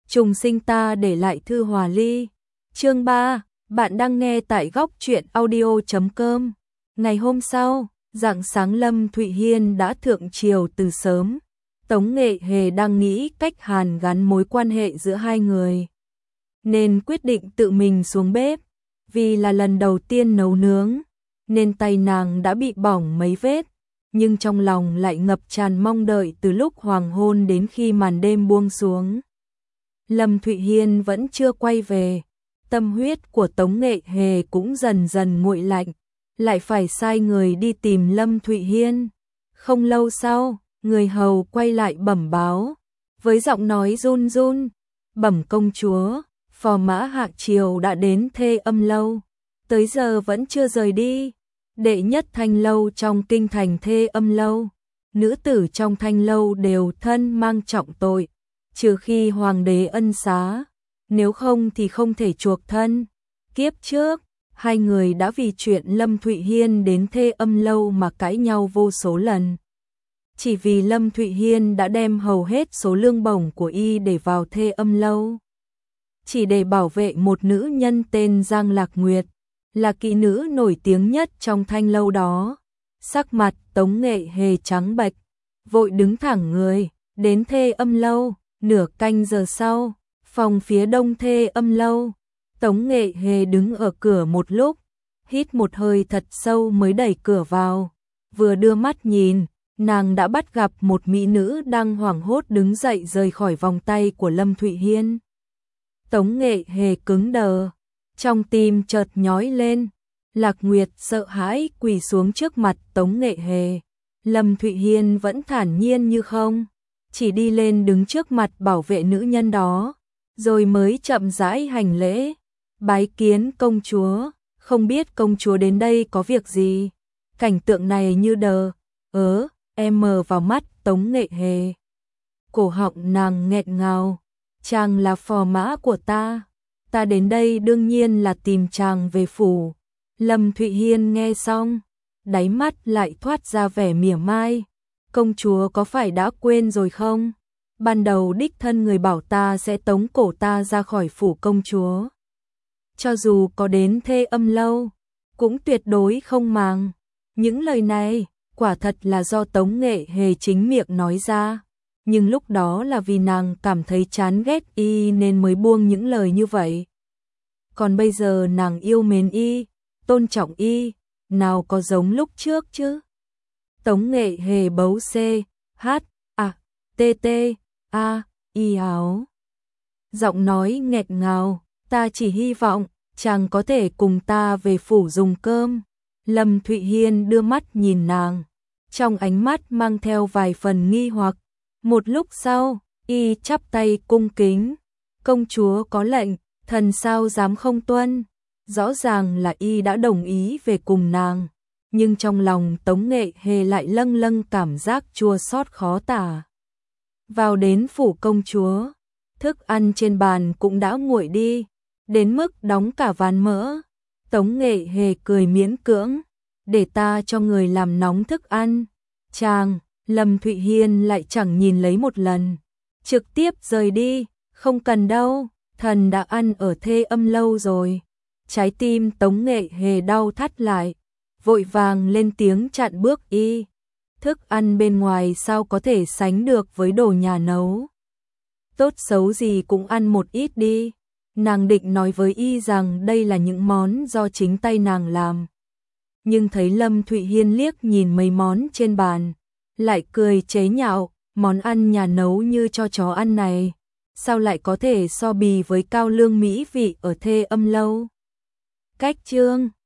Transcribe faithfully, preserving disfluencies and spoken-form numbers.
trùng sinh ta để lại thư hòa ly. Chương ba, bạn đang nghe tại góc truyện audio chấm com. Ngày hôm sau, rạng sáng Lâm Thụy Hiên đã thượng triều từ sớm. Tống Nghệ Hề đang nghĩ cách hàn gắn mối quan hệ giữa hai người, nên quyết định tự mình xuống bếp. Vì là lần đầu tiên nấu nướng, nên tay nàng đã bị bỏng mấy vết, nhưng trong lòng lại ngập tràn mong đợi từ lúc hoàng hôn đến khi màn đêm buông xuống. Lâm Thụy Hiên vẫn chưa quay về, tâm huyết của Tống Nghệ Hề cũng dần dần nguội lạnh, lại phải sai người đi tìm Lâm Thụy Hiên. Không lâu sau, người hầu quay lại bẩm báo, với giọng nói run run, bẩm công chúa, phò mã hạ triều đã đến Thê Âm lâu, tới giờ vẫn chưa rời đi. Đệ nhất thanh lâu trong kinh thành Thê Âm lâu, nữ tử trong thanh lâu đều thân mang trọng tội, trừ khi hoàng đế ân xá, nếu không thì không thể chuộc thân. Kiếp trước, hai người đã vì chuyện Lâm Thụy Hiên đến Thê Âm lâu mà cãi nhau vô số lần. Chỉ vì Lâm Thụy Hiên đã đem hầu hết số lương bổng của y để vào Thê Âm lâu, chỉ để bảo vệ một nữ nhân tên Giang Lạc Nguyệt, là kỹ nữ nổi tiếng nhất trong thanh lâu đó. Sắc mặt Tống Nghệ Hề trắng bệch, vội đứng thẳng người, đến Thê Âm lâu. Nửa canh giờ sau, phòng phía đông Thê Âm lâu, Tống Nghệ Hề đứng ở cửa một lúc, hít một hơi thật sâu mới đẩy cửa vào. Vừa đưa mắt nhìn, nàng đã bắt gặp một mỹ nữ đang hoảng hốt đứng dậy rời khỏi vòng tay của Lâm Thụy Hiên. Tống Nghệ Hề cứng đờ, trong tim chợt nhói lên. Lạc Nguyệt sợ hãi quỳ xuống trước mặt Tống Nghệ Hề. Lâm Thụy Hiên vẫn thản nhiên như không, chỉ đi lên đứng trước mặt bảo vệ nữ nhân đó, rồi mới chậm rãi hành lễ. Bái kiến công chúa, không biết công chúa đến đây có việc gì. Cảnh tượng này như đờ ớ em mờ vào mắt Tống Nghệ Hề. Cổ họng nàng nghẹn ngào, chàng là phò mã của ta, ta đến đây đương nhiên là tìm chàng về phủ. Lâm Thụy Hiên nghe xong, đáy mắt lại thoát ra vẻ mỉa mai. Công chúa có phải đã quên rồi không? Ban đầu đích thân người bảo ta sẽ tống cổ ta ra khỏi phủ công chúa. Cho dù có đến Thê Âm lâu, cũng tuyệt đối không màng. Những lời này, quả thật là do Tống Nghệ Hề chính miệng nói ra. Nhưng lúc đó là vì nàng cảm thấy chán ghét y nên mới buông những lời như vậy. Còn bây giờ nàng yêu mến y, tôn trọng y, nào có giống lúc trước chứ? Tống Nghệ Hề bấu C, H, A, T, T, A, Y áo. Giọng nói nghẹn ngào, ta chỉ hy vọng chàng có thể cùng ta về phủ dùng cơm. Lâm Thụy Hiên đưa mắt nhìn nàng, trong ánh mắt mang theo vài phần nghi hoặc. Một lúc sau, y chắp tay cung kính. Công chúa có lệnh, thần sao dám không tuân. Rõ ràng là y đã đồng ý về cùng nàng, nhưng trong lòng Tống Nghệ Hề lại lâng lâng cảm giác chua xót khó tả. Vào đến phủ công chúa, thức ăn trên bàn cũng đã nguội đi, đến mức đóng cả ván mỡ. Tống Nghệ Hề cười miễn cưỡng, để ta cho người làm nóng thức ăn. Chàng, Lâm Thụy Hiên lại chẳng nhìn lấy một lần, trực tiếp rời đi. Không cần đâu, thần đã ăn ở Thê Âm lâu rồi. Trái tim Tống Nghệ Hề đau thắt lại, vội vàng lên tiếng chặn bước y. Thức ăn bên ngoài sao có thể sánh được với đồ nhà nấu. Tốt xấu gì cũng ăn một ít đi. Nàng định nói với y rằng đây là những món do chính tay nàng làm. Nhưng thấy Lâm Thụy Hiên liếc nhìn mấy món trên bàn, lại cười chế nhạo, món ăn nhà nấu như cho chó ăn này, sao lại có thể so bì với cao lương mỹ vị ở Thê Âm lâu. Cách chương